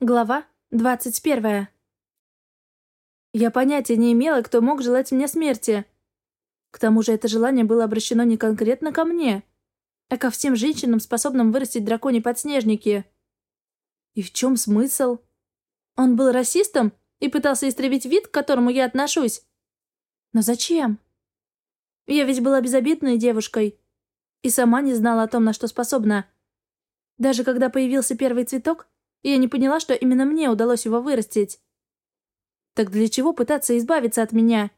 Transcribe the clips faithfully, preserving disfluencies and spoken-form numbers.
Глава двадцать первая. Я понятия не имела, кто мог желать мне смерти. К тому же это желание было обращено не конкретно ко мне, а ко всем женщинам, способным вырастить драконьи подснежники. И в чем смысл? Он был расистом и пытался истребить вид, к которому я отношусь. Но зачем? Я ведь была безобидной девушкой и сама не знала о том, на что способна. Даже когда появился первый цветок, я не поняла, что именно мне удалось его вырастить. Так для чего пытаться избавиться от меня?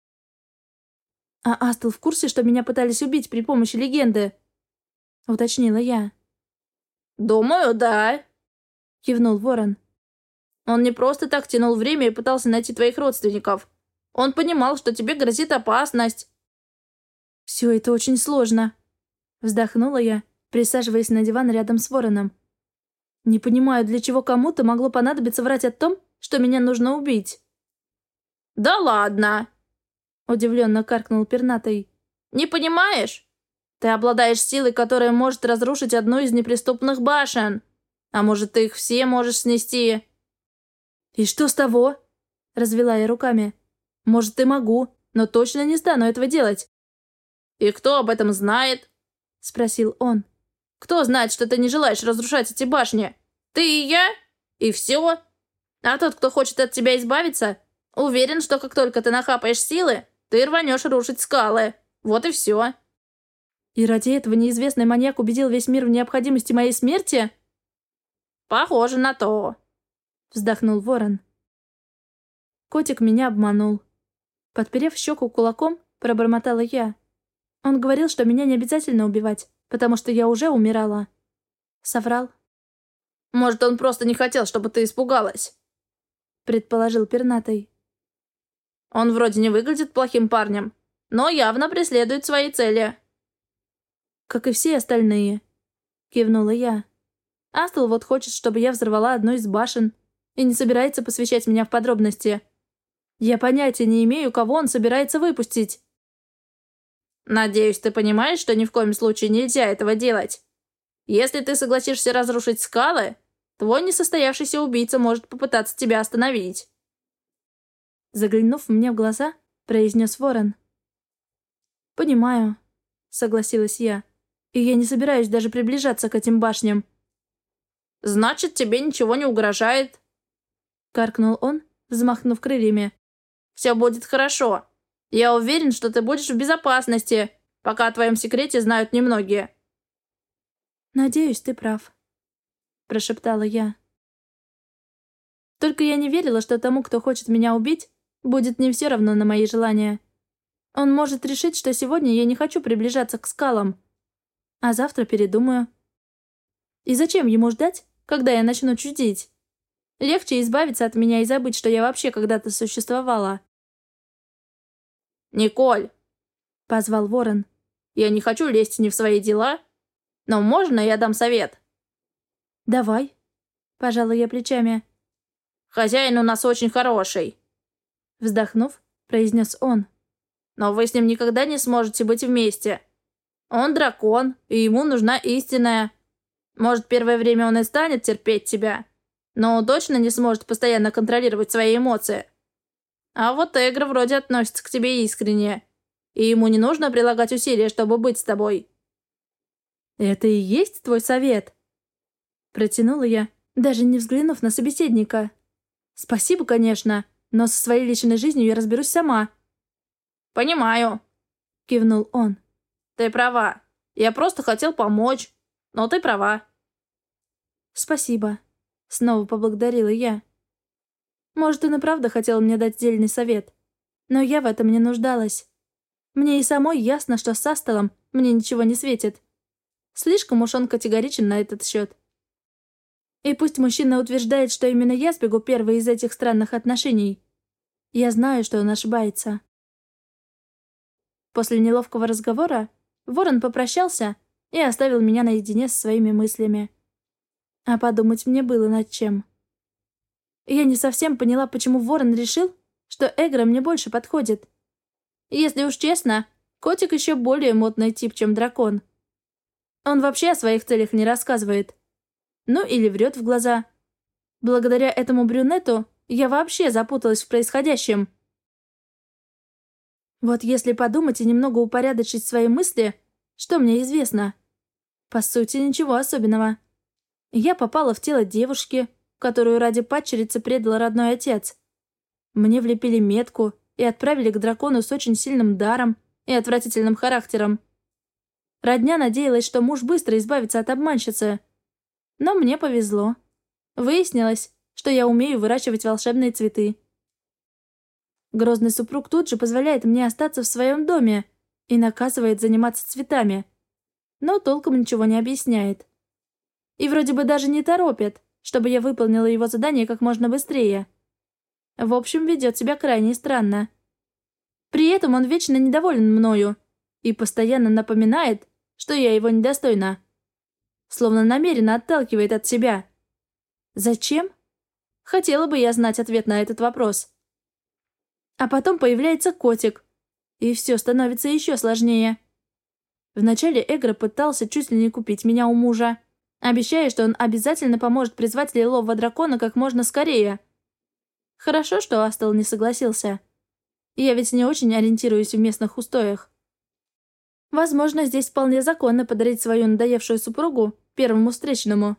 А Астл в курсе, что меня пытались убить при помощи легенды? Уточнила я. «Думаю, да», — Кивнул Ворон. «Он не просто так тянул время и пытался найти твоих родственников. Он понимал, что тебе грозит опасность». Все это очень сложно. Вздохнула я, присаживаясь на диван рядом с Вороном. Не понимаю, для чего кому-то могло понадобиться врать о том, что меня нужно убить. «Да ладно!» — удивленно каркнул пернатый. «Не понимаешь? Ты обладаешь силой, которая может разрушить одну из неприступных башен. А может, ты их все можешь снести?» «И что с того?» — развела я руками. «Может, и могу, но точно не стану этого делать». «И кто об этом знает?» — спросил он. «Кто знает, что ты не желаешь разрушать эти башни? Ты и я? И все? А тот, кто хочет от тебя избавиться, уверен, что как только ты нахапаешь силы, ты рванешь рушить скалы. Вот и все». И ради этого неизвестный маньяк убедил весь мир в необходимости моей смерти? «Похоже на то», — вздохнул Ворон. Котик меня обманул. Подперев щеку кулаком, пробормотала я. Он говорил, что меня не обязательно убивать, потому что я уже умирала. Соврал. «Может, он просто не хотел, чтобы ты испугалась», — предположил пернатый. «Он вроде не выглядит плохим парнем, но явно преследует свои цели». «Как и все остальные», — кивнула я. «Астл вот хочет, чтобы я взорвала одну из башен, и не собирается посвящать меня в подробности. Я понятия не имею, кого он собирается выпустить». «Надеюсь, ты понимаешь, что ни в коем случае нельзя этого делать. Если ты согласишься разрушить скалы, твой несостоявшийся убийца может попытаться тебя остановить». Заглянув мне в глаза, произнес Ворон. «Понимаю», — согласилась я, «и я не собираюсь даже приближаться к этим башням». «Значит, тебе ничего не угрожает», — каркнул он, взмахнув крыльями. «Все будет хорошо. Я уверен, что ты будешь в безопасности, пока о твоем секрете знают немногие». «Надеюсь, ты прав», — прошептала я. Только я не верила, что тому, кто хочет меня убить, будет не все равно на мои желания. Он может решить, что сегодня я не хочу приближаться к скалам, а завтра передумаю. И зачем ему ждать, когда я начну чудить? Легче избавиться от меня и забыть, что я вообще когда-то существовала. «Николь!» — позвал Ворон. «Я не хочу лезть не в свои дела, но можно я дам совет?» «Давай», — пожала я плечами. «Хозяин у нас очень хороший», — вздохнув, произнес он. «но вы с ним никогда не сможете быть вместе. Он дракон, и ему нужна истинная. Может, первое время он и станет терпеть тебя, но он точно не сможет постоянно контролировать свои эмоции. А вот Эгра вроде относится к тебе искренне, и ему не нужно прилагать усилия, чтобы быть с тобой». «Это и есть твой совет?» Протянула я, даже не взглянув на собеседника. «Спасибо, конечно, но со своей личной жизнью я разберусь сама». «Понимаю», — кивнул он. «Ты права. Я просто хотел помочь, но ты права». «Спасибо», — снова поблагодарила я. Может, он и правда хотел мне дать дельный совет, но я в этом не нуждалась. Мне и самой ясно, что с Астелом мне ничего не светит. Слишком уж он категоричен на этот счет. И пусть мужчина утверждает, что именно я сбегу первой из этих странных отношений, я знаю, что он ошибается. После неловкого разговора Ворон попрощался и оставил меня наедине со своими мыслями. А подумать мне было над чем. Я не совсем поняла, почему Ворон решил, что Эгра мне больше подходит. Если уж честно, котик еще более модный тип, чем дракон. Он вообще о своих целях не рассказывает. Ну или врет в глаза. Благодаря этому брюнету я вообще запуталась в происходящем. Вот если подумать и немного упорядочить свои мысли, что мне известно? По сути, ничего особенного. Я попала в тело девушки, которую ради падчерицы предал родной отец. Мне влепили метку и отправили к дракону с очень сильным даром и отвратительным характером. Родня надеялась, что муж быстро избавится от обманщицы. Но мне повезло. Выяснилось, что я умею выращивать волшебные цветы. Грозный супруг тут же позволяет мне остаться в своем доме и наказывает заниматься цветами, но толком ничего не объясняет. И вроде бы даже не торопит, чтобы я выполнила его задание как можно быстрее. В общем, ведет себя крайне странно. При этом он вечно недоволен мною и постоянно напоминает, что я его недостойна. Словно намеренно отталкивает от себя. Зачем? Хотела бы я знать ответ на этот вопрос. А потом появляется котик, и все становится еще сложнее. Вначале Эгра пытался чуть ли не купить меня у мужа, обещая, что он обязательно поможет призвать лилового дракона как можно скорее. Хорошо, что Астел не согласился. Я ведь не очень ориентируюсь в местных устоях. Возможно, здесь вполне законно подарить свою надоевшую супругу первому встречному.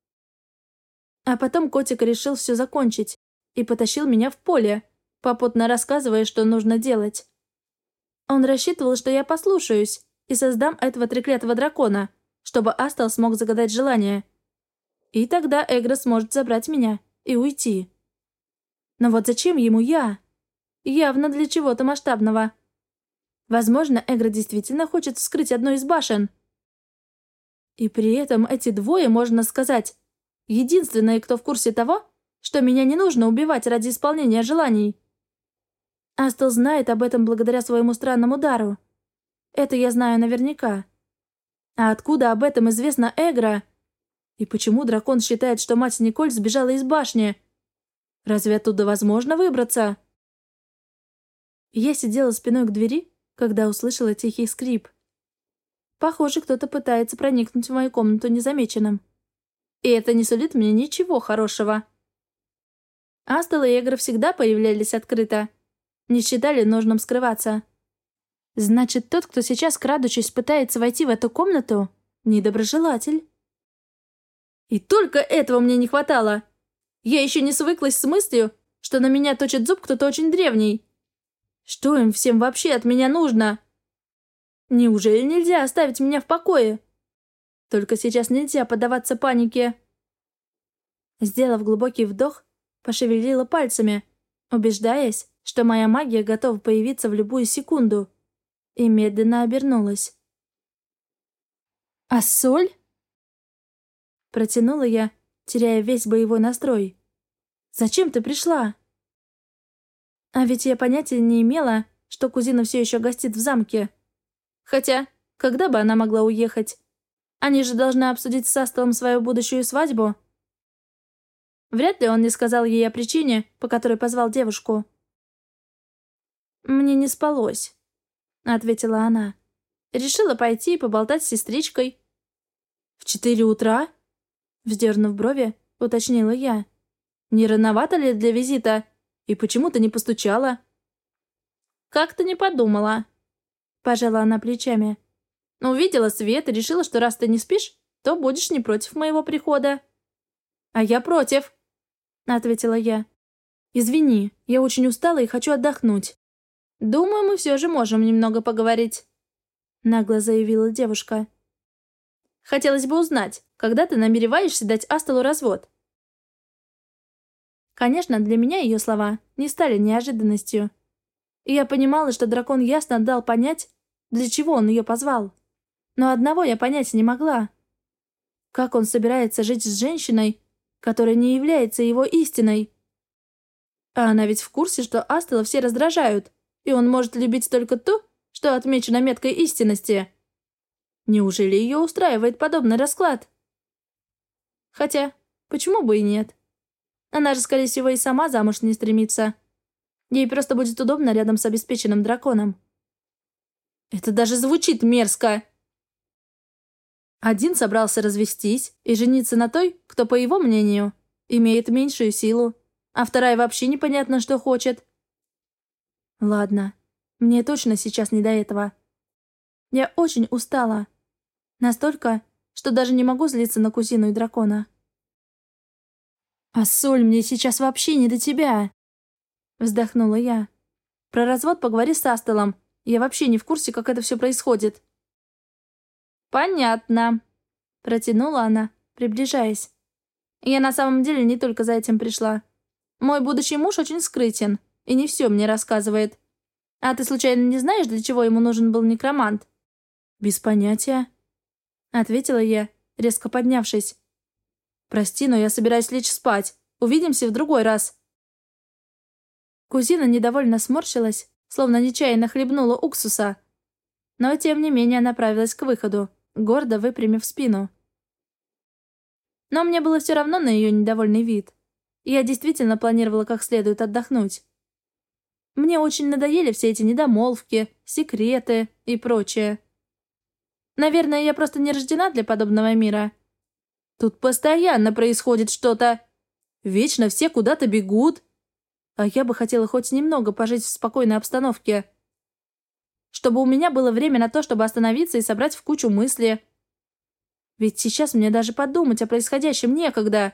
А потом котик решил все закончить и потащил меня в поле, попутно рассказывая, что нужно делать. Он рассчитывал, что я послушаюсь и создам этого треклятого дракона, чтобы Астел смог загадать желание. И тогда Эгра сможет забрать меня и уйти. Но вот зачем ему я? Явно для чего-то масштабного. Возможно, Эгра действительно хочет вскрыть одну из башен. И при этом эти двое, можно сказать, единственные, кто в курсе того, что меня не нужно убивать ради исполнения желаний. Астел знает об этом благодаря своему странному дару. Это я знаю наверняка. А откуда об этом известно Эгра? И почему дракон считает, что мать Николь сбежала из башни? Разве оттуда возможно выбраться? Я сидела спиной к двери, когда услышала тихий скрип. Похоже, кто-то пытается проникнуть в мою комнату незамеченным. И это не сулит мне ничего хорошего. Астел и Эгра всегда появлялись открыто. Не считали нужным скрываться. Значит, тот, кто сейчас, крадучись, пытается войти в эту комнату, недоброжелатель. И только этого мне не хватало. Я еще не свыклась с мыслью, что на меня точит зуб кто-то очень древний. Что им всем вообще от меня нужно? Неужели нельзя оставить меня в покое? Только сейчас нельзя поддаваться панике. Сделав глубокий вдох, пошевелила пальцами, убеждаясь, что моя магия готова появиться в любую секунду, и медленно обернулась. «А соль?» Протянула я, теряя весь боевой настрой. «Зачем ты пришла?» А ведь я понятия не имела, что кузина все еще гостит в замке. Хотя, когда бы она могла уехать? Они же должны обсудить с Астелом свою будущую свадьбу. Вряд ли он не сказал ей о причине, по которой позвал девушку. «Мне не спалось», — ответила она. «Решила пойти и поболтать с сестричкой». «В четыре утра?» — вздернув брови, уточнила я. «Не рановато ли для визита? И почему ты не постучала?» «Как-то не подумала», — пожала она плечами. «Увидела свет и решила, что раз ты не спишь, то будешь не против моего прихода». «А я против», — ответила я. «Извини, я очень устала и хочу отдохнуть». «Думаю, мы все же можем немного поговорить», — нагло заявила девушка. «Хотелось бы узнать, когда ты намереваешься дать Астелу развод?» Конечно, для меня ее слова не стали неожиданностью. И я понимала, что дракон ясно дал понять, для чего он ее позвал. Но одного я понять не могла. Как он собирается жить с женщиной, которая не является его истиной? А она ведь в курсе, что Астела все раздражают, и он может любить только ту, что отмечена меткой истинности. Неужели ее устраивает подобный расклад? Хотя, почему бы и нет? Она же, скорее всего, и сама замуж не стремится. Ей просто будет удобно рядом с обеспеченным драконом. Это даже звучит мерзко. Один собрался развестись и жениться на той, кто, по его мнению, имеет меньшую силу, а вторая вообще непонятно, что хочет. Ладно, мне точно сейчас не до этого. Я очень устала. Настолько, что даже не могу злиться на кузину и дракона. «А Соль, мне сейчас вообще не до тебя!» Вздохнула я. «Про развод поговори с Астелом. Я вообще не в курсе, как это все происходит». «Понятно», — протянула она, приближаясь. «Я на самом деле не только за этим пришла. Мой будущий муж очень скрытен и не все мне рассказывает. А ты случайно не знаешь, для чего ему нужен был некромант?» «Без понятия», — ответила я, резко поднявшись. «Прости, но я собираюсь лечь спать. Увидимся в другой раз». Кузина недовольно сморщилась, словно нечаянно хлебнула уксуса. Но, тем не менее, направилась к выходу, гордо выпрямив спину. Но мне было все равно на ее недовольный вид. Я действительно планировала как следует отдохнуть. Мне очень надоели все эти недомолвки, секреты и прочее. Наверное, я просто не рождена для подобного мира. Тут постоянно происходит что-то. Вечно все куда-то бегут. А я бы хотела хоть немного пожить в спокойной обстановке. Чтобы у меня было время на то, чтобы остановиться и собрать в кучу мысли. Ведь сейчас мне даже подумать о происходящем некогда.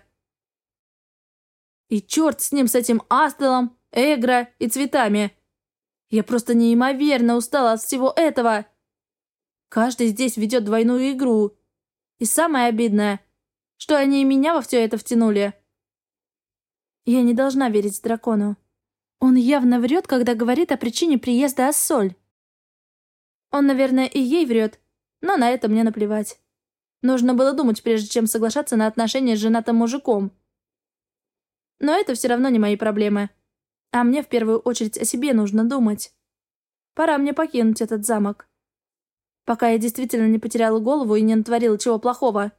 И черт с ним, с этим Астелом, Эгро и цветами. Я просто неимоверно устала от всего этого. Каждый здесь ведет двойную игру. И самое обидное, что они и меня во все это втянули. Я не должна верить дракону. Он явно врет, когда говорит о причине приезда Ассоль. Он, наверное, и ей врет, но на это мне наплевать. Нужно было думать, прежде чем соглашаться на отношения с женатым мужиком. Но это все равно не мои проблемы. А мне в первую очередь о себе нужно думать. Пора мне покинуть этот замок. Пока я действительно не потеряла голову и не натворила чего плохого.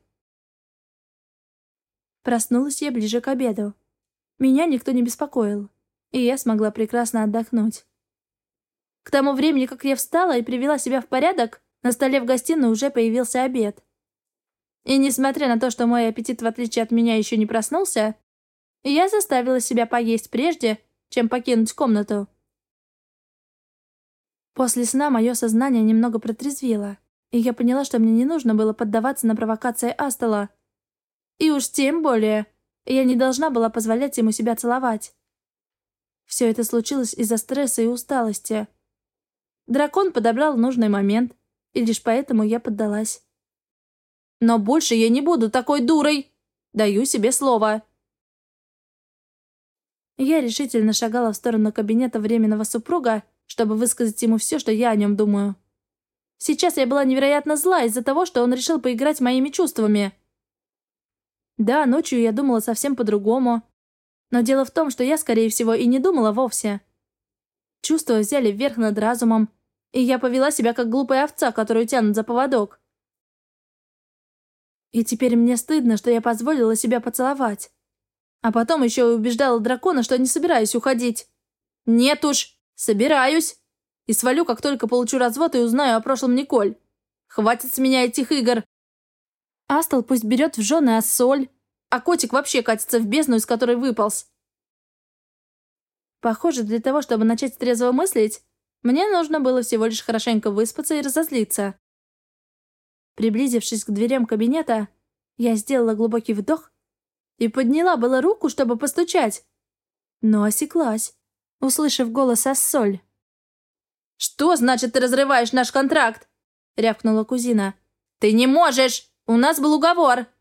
Проснулась я ближе к обеду. Меня никто не беспокоил, и я смогла прекрасно отдохнуть. К тому времени, как я встала и привела себя в порядок, на столе в гостиной уже появился обед. И несмотря на то, что мой аппетит, в отличие от меня, еще не проснулся, я заставила себя поесть прежде, чем покинуть комнату. После сна мое сознание немного протрезвело, и я поняла, что мне не нужно было поддаваться на провокации Астела. И уж тем более, я не должна была позволять ему себя целовать. Все это случилось из-за стресса и усталости. Дракон подобрал нужный момент, и лишь поэтому я поддалась. Но больше я не буду такой дурой! Даю себе слово. Я решительно шагала в сторону кабинета временного супруга, чтобы высказать ему все, что я о нем думаю. Сейчас я была невероятно зла из-за того, что он решил поиграть моими чувствами. Да, ночью я думала совсем по-другому. Но дело в том, что я, скорее всего, и не думала вовсе. Чувства взяли верх над разумом, и я повела себя как глупая овца, которую тянут за поводок. И теперь мне стыдно, что я позволила себя поцеловать. А потом еще и убеждала дракона, что не собираюсь уходить. Нет уж, собираюсь. И свалю, как только получу развод и узнаю о прошлом Николь. Хватит с меня этих игр. Астел пусть берет в жены Ассоль, а котик вообще катится в бездну, из которой выполз. Похоже, для того, чтобы начать трезво мыслить, мне нужно было всего лишь хорошенько выспаться и разозлиться. Приблизившись к дверям кабинета, я сделала глубокий вдох и подняла было руку, чтобы постучать, но осеклась, услышав голос Ассоль. «Что значит, ты разрываешь наш контракт?» — рявкнула кузина. «Ты не можешь! У нас был уговор!»